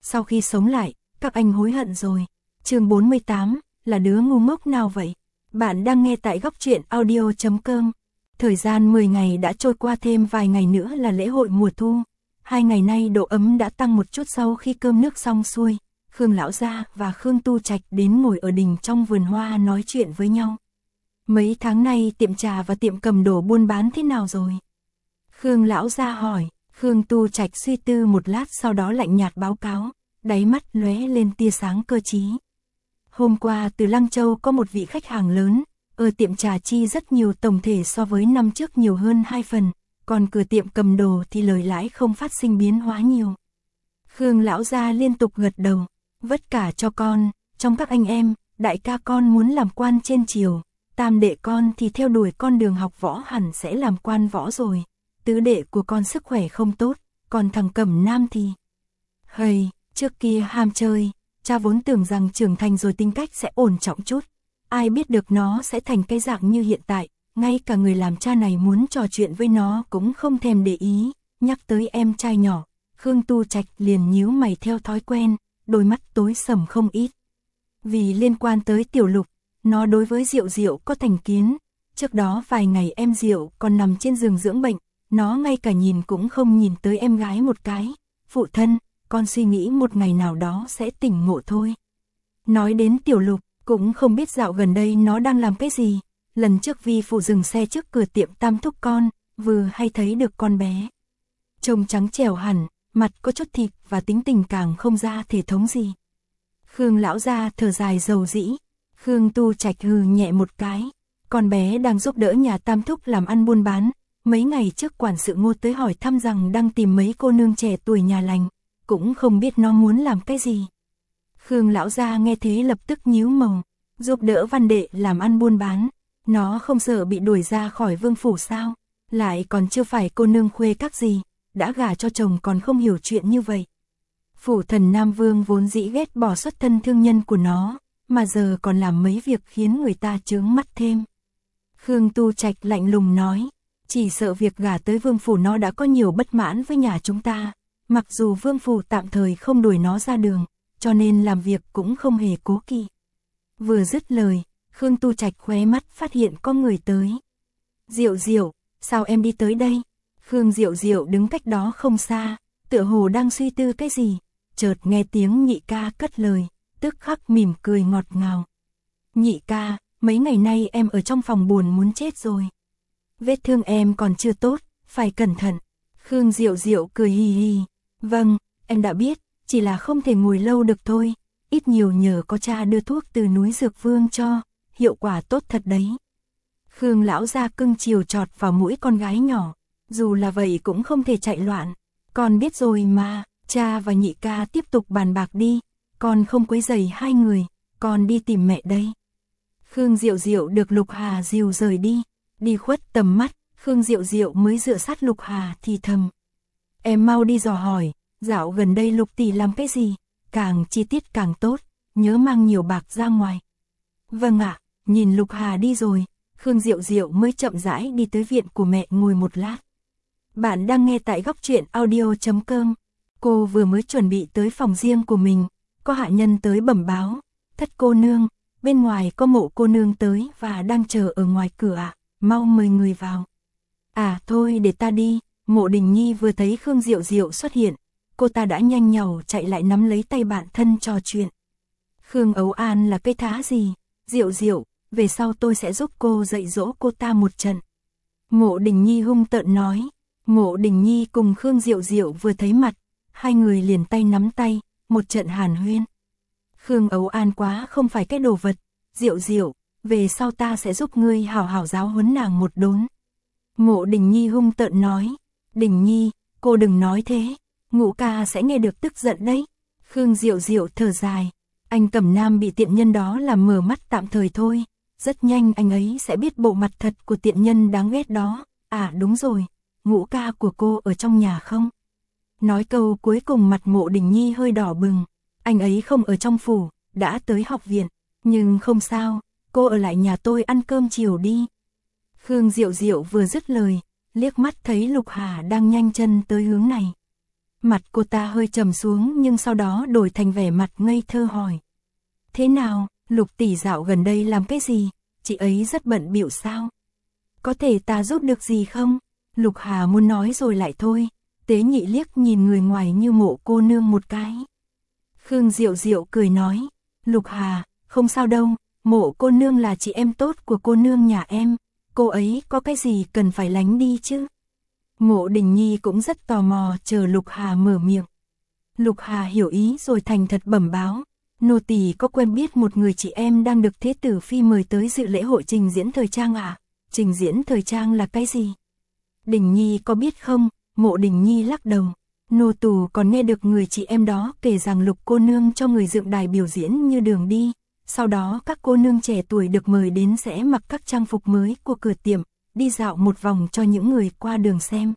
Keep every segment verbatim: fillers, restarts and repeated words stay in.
sau khi sống lại, các anh hối hận rồi. Chương bốn mươi tám, là đứa ngu ngốc nào vậy? Bạn đang nghe tại góc truyện audio chấm com. Thời gian mười ngày đã trôi qua, thêm vài ngày nữa là lễ hội mùa thu. Hai ngày nay độ ấm đã tăng một chút sau khi cơm nước xong xuôi. Khương lão gia và Khương Tu Trạch đến ngồi ở đình trong vườn hoa nói chuyện với nhau. Mấy tháng nay tiệm trà và tiệm cầm đồ buôn bán thế nào rồi? Khương lão gia hỏi. Khương Tu Trạch suy tư một lát, sau đó lạnh nhạt báo cáo, đáy mắt lóe lên tia sáng cơ trí. Hôm qua từ Lăng Châu có một vị khách hàng lớn, ở tiệm trà chi rất nhiều, tổng thể so với năm trước nhiều hơn hai phần, còn cửa tiệm cầm đồ thì lời lãi không phát sinh biến hóa nhiều. Khương lão gia liên tục gật đầu, vất cả cho con, trong các anh em, đại ca con muốn làm quan trên triều, tam đệ con thì theo đuổi con đường học võ, hẳn sẽ làm quan võ rồi, tứ đệ của con sức khỏe không tốt, còn thằng Cẩm Nam thì... Hây, trước kia ham chơi, cha vốn tưởng rằng trưởng thành rồi tính cách sẽ ổn trọng chút, ai biết được nó sẽ thành cái dạng như hiện tại, ngay cả người làm cha này muốn trò chuyện với nó cũng không thèm để ý. Nhắc tới em trai nhỏ, Khương Tu Trạch liền nhíu mày theo thói quen, đôi mắt tối sầm không ít. Vì liên quan tới Tiểu Lục, nó đối với Diệu Diệu có thành kiến, trước đó vài ngày em Diệu còn nằm trên giường dưỡng bệnh, nó ngay cả nhìn cũng không nhìn tới em gái một cái. Phụ thân, con suy nghĩ một ngày nào đó sẽ tỉnh ngộ thôi. Nói đến Tiểu Lục, cũng không biết dạo gần đây nó đang làm cái gì. Lần trước Vi phụ dừng xe trước cửa tiệm Tam thúc con, vừa hay thấy được con bé. Trông trắng trẻo hẳn, mặt có chút thịt và tính tình càng không ra thể thống gì. Khương lão gia thở dài dầu dĩ. Khương Tu Trạch hừ nhẹ một cái. Con bé đang giúp đỡ nhà Tam thúc làm ăn buôn bán. Mấy ngày trước quản sự Ngô tới hỏi thăm rằng đang tìm mấy cô nương trẻ tuổi nhà lành, cũng không biết nó muốn làm cái gì. Khương lão gia nghe thế lập tức nhíu màu, giúp đỡ Văn đệ làm ăn buôn bán, nó không sợ bị đuổi ra khỏi vương phủ sao? Lại còn chưa phải cô nương khuê các gì, đã gả cho chồng còn không hiểu chuyện như vậy. Phủ thần Nam Vương vốn dĩ ghét bỏ xuất thân thương nhân của nó, mà giờ còn làm mấy việc khiến người ta chướng mắt thêm. Khương Tu Trạch lạnh lùng nói, chỉ sợ việc gả tới vương phủ nó đã có nhiều bất mãn với nhà chúng ta, mặc dù vương phủ tạm thời không đuổi nó ra đường, cho nên làm việc cũng không hề cố kỵ. Vừa dứt lời, Khương Tu Trạch khóe mắt phát hiện có người tới. Diệu Diệu, sao em đi tới đây? Khương Diệu Diệu đứng cách đó không xa, tựa hồ đang suy tư cái gì, chợt nghe tiếng nhị ca cất lời, tức khắc mỉm cười ngọt ngào. Nhị ca, mấy ngày nay em ở trong phòng buồn muốn chết rồi. Vết thương em còn chưa tốt, phải cẩn thận. Khương Diệu Diệu cười hì hì. Vâng, em đã biết, chỉ là không thể ngồi lâu được thôi. Ít nhiều nhờ có cha đưa thuốc từ núi Dược Vương cho, hiệu quả tốt thật đấy. Khương lão gia cưng chiều chọt vào mũi con gái nhỏ. Dù là vậy cũng không thể chạy loạn. Con biết rồi mà, cha và nhị ca tiếp tục bàn bạc đi. Con không quấy rầy hai người, con đi tìm mẹ đây. Khương Diệu Diệu được Lục Hà dìu rời đi. Đi khuất tầm mắt, Khương Diệu Diệu mới dựa sát Lục Hà thì thầm. Em mau đi dò hỏi, dạo gần đây Lục tỷ làm cái gì, càng chi tiết càng tốt, nhớ mang nhiều bạc ra ngoài. Vâng ạ, nhìn Lục Hà đi rồi, Khương Diệu Diệu mới chậm rãi đi tới viện của mẹ ngồi một lát. Bạn đang nghe tại góc truyện audio chấm com. Cô vừa mới chuẩn bị tới phòng riêng của mình, có hạ nhân tới bẩm báo, thất cô nương, bên ngoài có Mộ cô nương tới và đang chờ ở ngoài cửa ạ, mau mời người vào. À thôi để ta đi. Mộ Đình Nhi vừa thấy Khương Diệu Diệu xuất hiện, cô ta đã nhanh nhảu chạy lại nắm lấy tay bạn thân trò chuyện. Khương Ấu An là cái thá gì? Diệu Diệu, về sau tôi sẽ giúp cô dạy dỗ cô ta một trận. Mộ Đình Nhi hung tợn nói. Mộ Đình Nhi cùng Khương Diệu Diệu vừa thấy mặt, hai người liền tay nắm tay, một trận hàn huyên. Khương Ấu An quá không phải cái đồ vật. Diệu Diệu, về sau ta sẽ giúp ngươi hảo hảo giáo huấn nàng một đốn. Mộ Đình Nhi hung tợn nói. Đình Nhi, cô đừng nói thế, Ngũ ca sẽ nghe được tức giận đấy. Khương Diệu Diệu thở dài, anh Cẩm Nam bị tiện nhân đó làm mở mắt tạm thời thôi, rất nhanh anh ấy sẽ biết bộ mặt thật của tiện nhân đáng ghét đó. À đúng rồi, Ngũ ca của cô ở trong nhà không? Nói câu cuối cùng mặt Mộ Đình Nhi hơi đỏ bừng, anh ấy không ở trong phủ, đã tới học viện, nhưng không sao, cô ở lại nhà tôi ăn cơm chiều đi. Khương Diệu Diệu vừa dứt lời, liếc mắt thấy Lục Hà đang nhanh chân tới hướng này. Mặt cô ta hơi trầm xuống nhưng sau đó đổi thành vẻ mặt ngây thơ hỏi. Thế nào, Lục tỷ dạo gần đây làm cái gì, chị ấy rất bận bịu sao? Có thể ta giúp được gì không? Lục Hà muốn nói rồi lại thôi, Tế Nhị liếc nhìn người ngoài như Mộ cô nương một cái. Khương Diệu Diệu cười nói, Lục Hà, không sao đâu, Mộ cô nương là chị em tốt của cô nương nhà em, cô ấy có cái gì cần phải lánh đi chứ? Mộ Đình Nhi cũng rất tò mò chờ Lục Hà mở miệng. Lục Hà hiểu ý rồi thành thật bẩm báo, nô tỳ có quen biết một người chị em đang được Thế tử phi mời tới dự lễ hội trình diễn thời trang ạ. À? Trình diễn thời trang là cái gì? Đình Nhi có biết không? Mộ Đình Nhi lắc đầu. Nô tỳ còn nghe được người chị em đó kể rằng Lục cô nương cho người dựng đài biểu diễn như đường đi. Sau đó các cô nương trẻ tuổi được mời đến sẽ mặc các trang phục mới của cửa tiệm, đi dạo một vòng cho những người qua đường xem.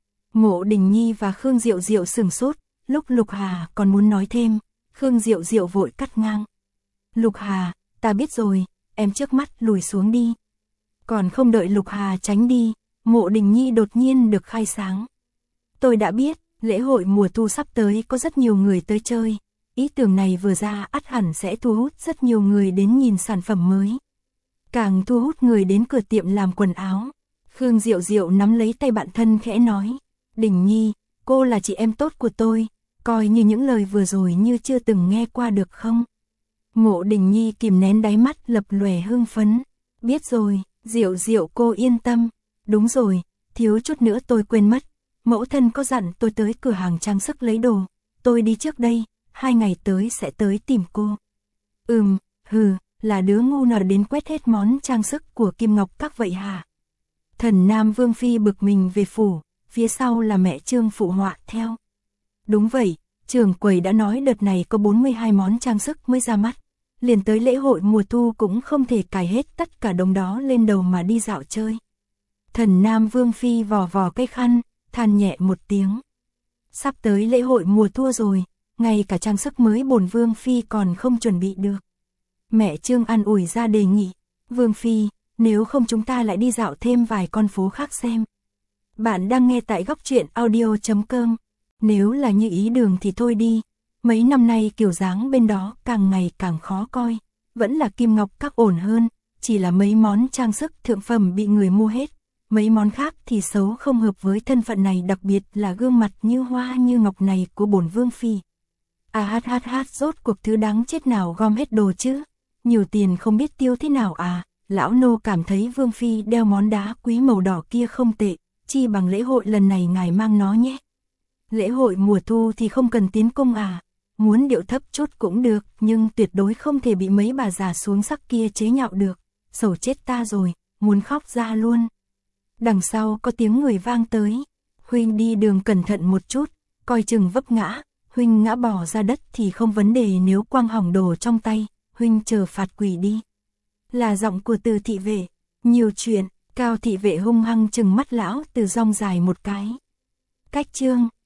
Mộ Đình Nhi và Khương Diệu Diệu sửng sốt, lúc Lục Hà còn muốn nói thêm, Khương Diệu Diệu vội cắt ngang. Lục Hà, ta biết rồi, em trước mắt lùi xuống đi. Còn không đợi Lục Hà tránh đi, Mộ Đình Nhi đột nhiên được khai sáng. Tôi đã biết, lễ hội mùa thu sắp tới có rất nhiều người tới chơi. Ý tưởng này vừa ra ắt hẳn sẽ thu hút rất nhiều người đến nhìn sản phẩm mới. Càng thu hút người đến cửa tiệm làm quần áo. Khương Diệu Diệu nắm lấy tay bạn thân khẽ nói. Đình Nhi, cô là chị em tốt của tôi, coi như những lời vừa rồi như chưa từng nghe qua được không? Mộ Đình Nhi kìm nén đáy mắt lập lòe hưng phấn. Biết rồi, Diệu Diệu cô yên tâm. Đúng rồi, thiếu chút nữa tôi quên mất. Mẫu thân có dặn tôi tới cửa hàng trang sức lấy đồ. Tôi đi trước đây, hai ngày tới sẽ tới tìm cô. Ừm, hừ, là đứa ngu nào đến quét hết món trang sức của Kim Ngọc Các vậy hả? Thần Nam Vương Phi bực mình về phủ, phía sau là mẹ Trương phụ họa theo. Đúng vậy, trưởng quầy đã nói đợt này có bốn mươi hai món trang sức mới ra mắt. Liền tới lễ hội mùa thu cũng không thể cài hết tất cả đống đó lên đầu mà đi dạo chơi. Thần Nam Vương Phi vò vò cái khăn, than nhẹ một tiếng. Sắp tới lễ hội mùa thu rồi, ngay cả trang sức mới bổn Vương Phi còn không chuẩn bị được. Mẹ Trương an ủi ra đề nghị, Vương Phi, nếu không chúng ta lại đi dạo thêm vài con phố khác xem. Bạn đang nghe tại góc truyện audio chấm com. Nếu là như ý đường thì thôi đi. Mấy năm nay kiểu dáng bên đó càng ngày càng khó coi. Vẫn là Kim Ngọc Các ổn hơn. Chỉ là mấy món trang sức thượng phẩm bị người mua hết. Mấy món khác thì xấu không hợp với thân phận này, đặc biệt là gương mặt như hoa như ngọc này của bổn Vương Phi. À hát hát hát, rốt cuộc thứ đáng chết nào gom hết đồ chứ. Nhiều tiền không biết tiêu thế nào à. Lão nô cảm thấy Vương Phi đeo món đá quý màu đỏ kia không tệ. Chi bằng lễ hội lần này ngài mang nó nhé. Lễ hội mùa thu thì không cần tiến công à. Muốn điệu thấp chút cũng được, nhưng tuyệt đối không thể bị mấy bà già xuống sắc kia chế nhạo được. Sầu chết ta rồi, muốn khóc ra luôn. Đằng sau có tiếng người vang tới. Huynh đi đường cẩn thận một chút, coi chừng vấp ngã. Huynh ngã bò ra đất thì không vấn đề, nếu quăng hỏng đồ trong tay, Huynh chờ phạt quỷ đi. Là giọng của Từ thị vệ. Nhiều chuyện. Cao thị vệ hung hăng chừng mắt lão Từ rong dài một cái. Cách chương